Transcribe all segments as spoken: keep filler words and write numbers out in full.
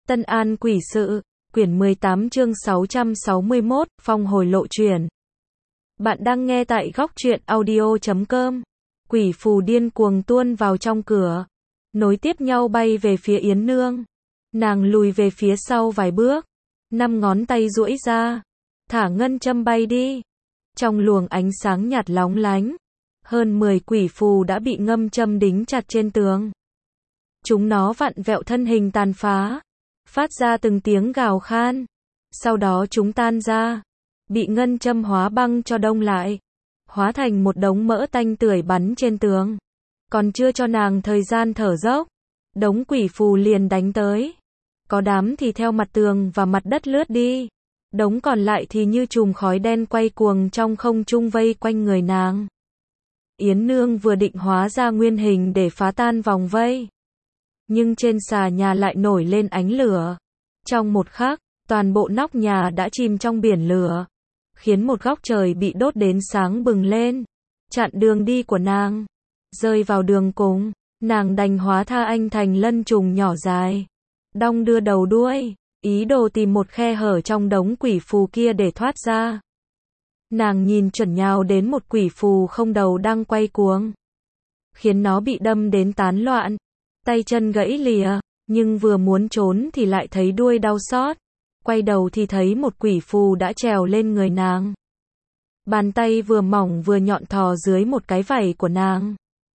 Tân An Quỷ Sự, quyển mười tám chương sáu trăm sáu mươi mốt, Phong hồi lộ chuyển. Bạn đang nghe tại góc truyện audio chấm com. Quỷ phù điên cuồng tuôn vào trong cửa, nối tiếp nhau bay về phía Yến Nương. Nàng lùi về phía sau vài bước, năm ngón tay duỗi ra, thả ngân châm bay đi. Trong luồng ánh sáng nhạt lóng lánh, hơn mười quỷ phù đã bị ngâm châm đính chặt trên tường. Chúng nó vặn vẹo thân hình tàn phá, phát ra từng tiếng gào khan. Sau đó chúng tan ra, bị ngân châm hóa băng cho đông lại, hóa thành một đống mỡ tanh tưởi bắn trên tường. Còn chưa cho nàng thời gian thở dốc, đống quỷ phù liền đánh tới. Có đám thì theo mặt tường và mặt đất lướt đi, đống còn lại thì như chùm khói đen quay cuồng trong không trung vây quanh người nàng. Yến Nương vừa định hóa ra nguyên hình để phá tan vòng vây, nhưng trên xà nhà lại nổi lên ánh lửa. Trong một khắc, toàn bộ nóc nhà đã chìm trong biển lửa, khiến một góc trời bị đốt đến sáng bừng lên, chặn đường đi của nàng. Rơi vào đường cùng, nàng đành hóa tha anh thành lân trùng nhỏ dài, đong đưa đầu đuôi, ý đồ tìm một khe hở trong đống quỷ phù kia để thoát ra. Nàng nhìn chuẩn nhào đến một quỷ phù không đầu đang quay cuồng, khiến nó bị đâm đến tán loạn, tay chân gãy lìa, nhưng vừa muốn trốn thì lại thấy đuôi đau xót. Quay đầu thì thấy một quỷ phù đã trèo lên người nàng. Bàn tay vừa mỏng vừa nhọn thò dưới một cái vảy của nàng,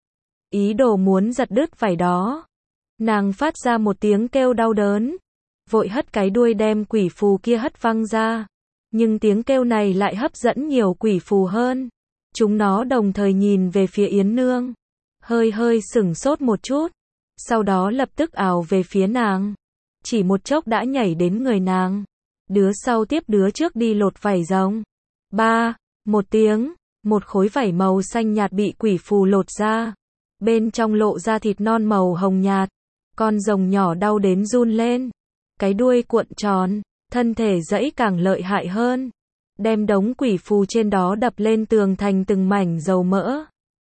ý đồ muốn giật đứt vảy đó. Nàng phát ra một tiếng kêu đau đớn, vội hất cái đuôi đem quỷ phù kia hất văng ra. Nhưng tiếng kêu này lại hấp dẫn nhiều quỷ phù hơn. Chúng nó đồng thời nhìn về phía Yến Nương, hơi hơi sửng sốt một chút, sau đó lập tức ào về phía nàng. Chỉ một chốc đã nhảy đến người nàng, đứa sau tiếp đứa trước đi lột vảy rồng. Ba, một tiếng, một khối vảy màu xanh nhạt bị quỷ phù lột ra. Bên trong lộ ra thịt non màu hồng nhạt. Con rồng nhỏ đau đến run lên, cái đuôi cuộn tròn, thân thể giãy càng lợi hại hơn, đem đống quỷ phù trên đó đập lên tường thành từng mảnh dầu mỡ.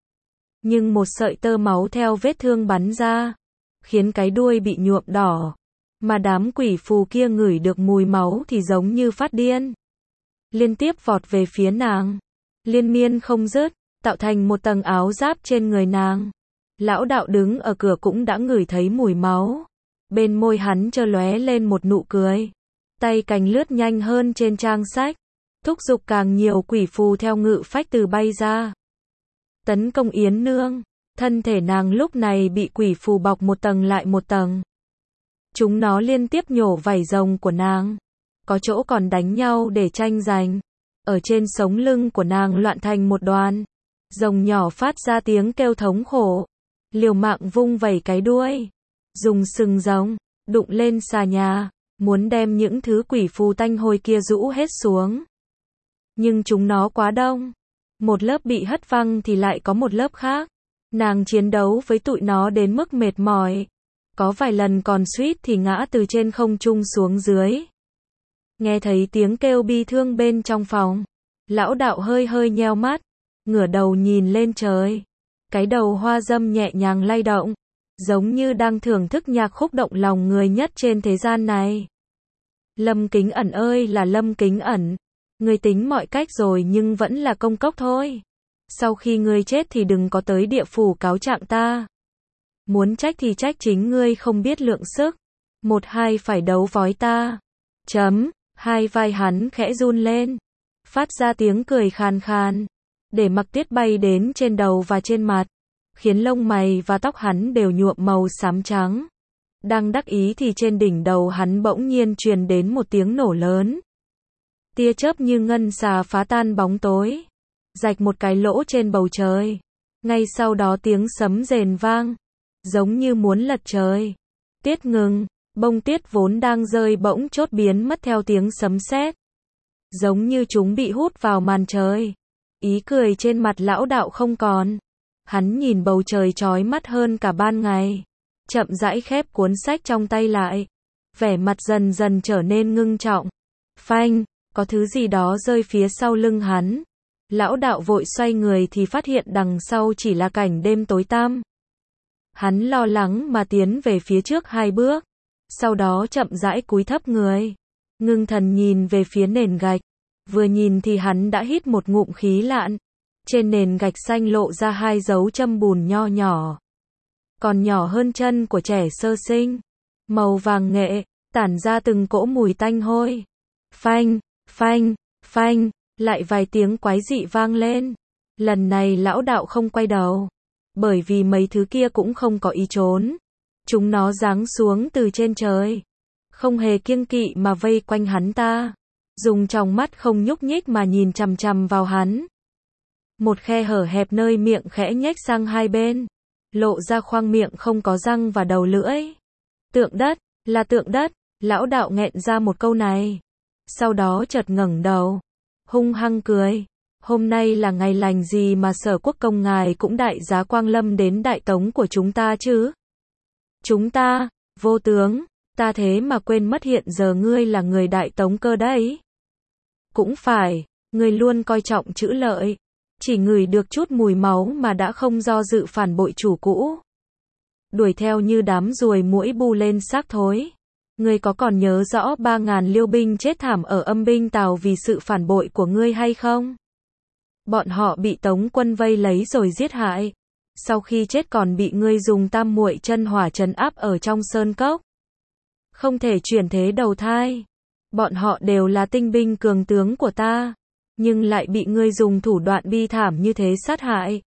Nhưng một sợi tơ máu theo vết thương bắn ra, khiến cái đuôi bị nhuộm đỏ, mà đám quỷ phù kia ngửi được mùi máu thì giống như phát điên, liên tiếp vọt về phía nàng, liên miên không dứt, tạo thành một tầng áo giáp trên người nàng. Lão đạo đứng ở cửa cũng đã ngửi thấy mùi máu, bên môi hắn chơ lóe lên một nụ cười, tay cành lướt nhanh hơn trên trang sách, thúc giục càng nhiều quỷ phù theo ngự phách từ bay ra, tấn công Yến Nương. Thân thể nàng lúc này bị quỷ phù bọc một tầng lại một tầng. Chúng nó liên tiếp nhổ vảy rồng của nàng, có chỗ còn đánh nhau để tranh giành. Ở trên sống lưng của nàng loạn thành một đoàn, rồng nhỏ phát ra tiếng kêu thống khổ, liều mạng vung vẩy cái đuôi, dùng sừng rồng đụng lên xà nhà, muốn đem những thứ quỷ phù tanh hôi kia rũ hết xuống. Nhưng chúng nó quá đông, một lớp bị hất văng thì lại có một lớp khác. Nàng chiến đấu với tụi nó đến mức mệt mỏi, có vài lần còn suýt thì ngã từ trên không trung xuống dưới. Nghe thấy tiếng kêu bi thương bên trong phòng, lão đạo hơi hơi nheo mắt, ngửa đầu nhìn lên trời. Cái đầu hoa dâm nhẹ nhàng lay động, giống như đang thưởng thức nhạc khúc động lòng người nhất trên thế gian này. Lâm Kính Ẩn ơi là Lâm Kính Ẩn, ngươi tính mọi cách rồi nhưng vẫn là công cốc thôi. Sau khi ngươi chết thì đừng có tới địa phủ cáo trạng ta. Muốn trách thì trách chính ngươi không biết lượng sức. Một hai phải đấu vói ta. Chấm, hai vai hắn khẽ run lên, phát ra tiếng cười khàn khàn, để mặc tuyết bay đến trên đầu và trên mặt, khiến lông mày và tóc hắn đều nhuộm màu xám trắng. Đang đắc ý thì trên đỉnh đầu hắn bỗng nhiên truyền đến một tiếng nổ lớn. Tia chớp như ngân xà phá tan bóng tối, rạch một cái lỗ trên bầu trời. Ngay sau đó tiếng sấm rền vang, giống như muốn lật trời. Tiết ngừng, bông tuyết vốn đang rơi bỗng chốt biến mất theo tiếng sấm sét, giống như chúng bị hút vào màn trời. Ý cười trên mặt lão đạo không còn. Hắn nhìn bầu trời chói mắt hơn cả ban ngày, chậm rãi khép cuốn sách trong tay lại, vẻ mặt dần dần trở nên ngưng trọng. Phanh, có thứ gì đó rơi phía sau lưng hắn. Lão đạo vội xoay người thì phát hiện đằng sau chỉ là cảnh đêm tối tăm. Hắn lo lắng mà tiến về phía trước hai bước, sau đó chậm rãi cúi thấp người, ngưng thần nhìn về phía nền gạch. Vừa nhìn thì hắn đã hít một ngụm khí lạn. Trên nền gạch xanh lộ ra hai dấu châm bùn nho nhỏ, còn nhỏ hơn chân của trẻ sơ sinh, màu vàng nghệ, tản ra từng cỗ mùi tanh hôi. Phanh, phanh, phanh, lại vài tiếng quái dị vang lên. Lần này lão đạo không quay đầu, bởi vì mấy thứ kia cũng không có ý trốn. Chúng nó giáng xuống từ trên trời, không hề kiêng kỵ mà vây quanh hắn ta, dùng tròng mắt không nhúc nhích mà nhìn chằm chằm vào hắn. Một khe hở hẹp nơi miệng khẽ nhếch sang hai bên, lộ ra khoang miệng không có răng và đầu lưỡi. Tượng đất, là tượng đất, lão đạo nghẹn ra một câu này. Sau đó chợt ngẩng đầu, hung hăng cười. Hôm nay là ngày lành gì mà Sở Quốc công ngài cũng đại giá quang lâm đến Đại Tống của chúng ta chứ? Chúng ta, Vô tướng, ta thế mà quên mất hiện giờ ngươi là người Đại Tống cơ đấy. Cũng phải, ngươi luôn coi trọng chữ lợi, chỉ ngửi được chút mùi máu mà đã không do dự phản bội chủ cũ. Đuổi theo như đám ruồi muỗi bu lên xác thối. Ngươi có còn nhớ rõ ba ngàn liêu binh chết thảm ở âm binh Tào vì sự phản bội của ngươi hay không? Bọn họ bị Tống quân vây lấy rồi giết hại. Sau khi chết còn bị ngươi dùng tam muội chân hỏa trấn áp ở trong sơn cốc. Không thể chuyển thế đầu thai. Bọn họ đều là tinh binh cường tướng của ta, nhưng lại bị ngươi dùng thủ đoạn bi thảm như thế sát hại.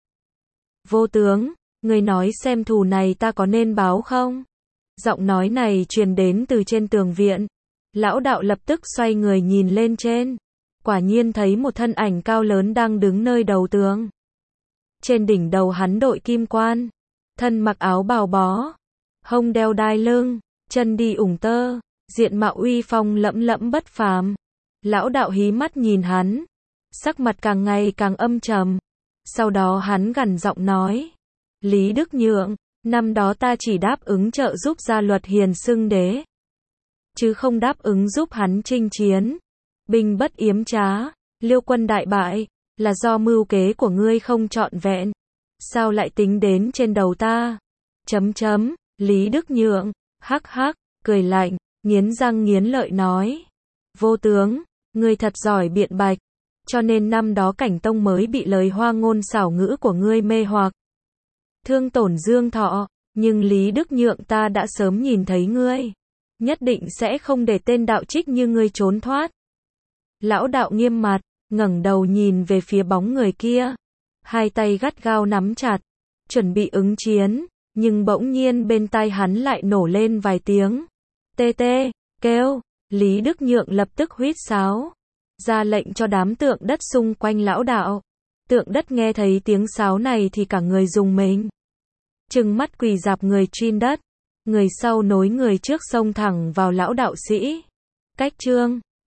Vô tướng, ngươi nói xem thù này ta có nên báo không? Giọng nói này truyền đến từ trên tường viện. Lão đạo lập tức xoay người nhìn lên trên. Quả nhiên thấy một thân ảnh cao lớn đang đứng nơi đầu tường. Trên đỉnh đầu hắn đội kim quan, thân mặc áo bào bó, hông đeo đai lưng, chân đi ủng tơ, diện mạo uy phong lẫm lẫm bất phàm. Lão đạo hí mắt nhìn hắn, sắc mặt càng ngày càng âm trầm. Sau đó hắn gằn giọng nói: Lý Đức Nhượng, năm đó ta chỉ đáp ứng trợ giúp Gia Luật Hiền xưng đế, chứ không đáp ứng giúp hắn chinh chiến. Binh bất yếm trá, Liêu quân đại bại, là do mưu kế của ngươi không trọn vẹn. Sao lại tính đến trên đầu ta? Chấm chấm, Lý Đức Nhượng, hắc hắc, cười lạnh, nghiến răng nghiến lợi nói: Vô tướng, ngươi thật giỏi biện bạch, cho nên năm đó Cảnh Tông mới bị lời hoa ngôn xảo ngữ của ngươi mê hoặc, thương tổn dương thọ, nhưng Lý Đức Nhượng ta đã sớm nhìn thấy ngươi, nhất định sẽ không để tên đạo trích như ngươi trốn thoát. Lão đạo nghiêm mặt, ngẩng đầu nhìn về phía bóng người kia, hai tay gắt gao nắm chặt, chuẩn bị ứng chiến, nhưng bỗng nhiên bên tai hắn lại nổ lên vài tiếng tê tê, kêu. Lý Đức Nhượng lập tức huýt sáo, ra lệnh cho đám tượng đất xung quanh lão đạo. Tượng đất nghe thấy tiếng sáo này thì cả người rùng mình, trừng mắt quỳ rạp người trên đất. Người sau nối người trước xông thẳng vào lão đạo sĩ. Cách chương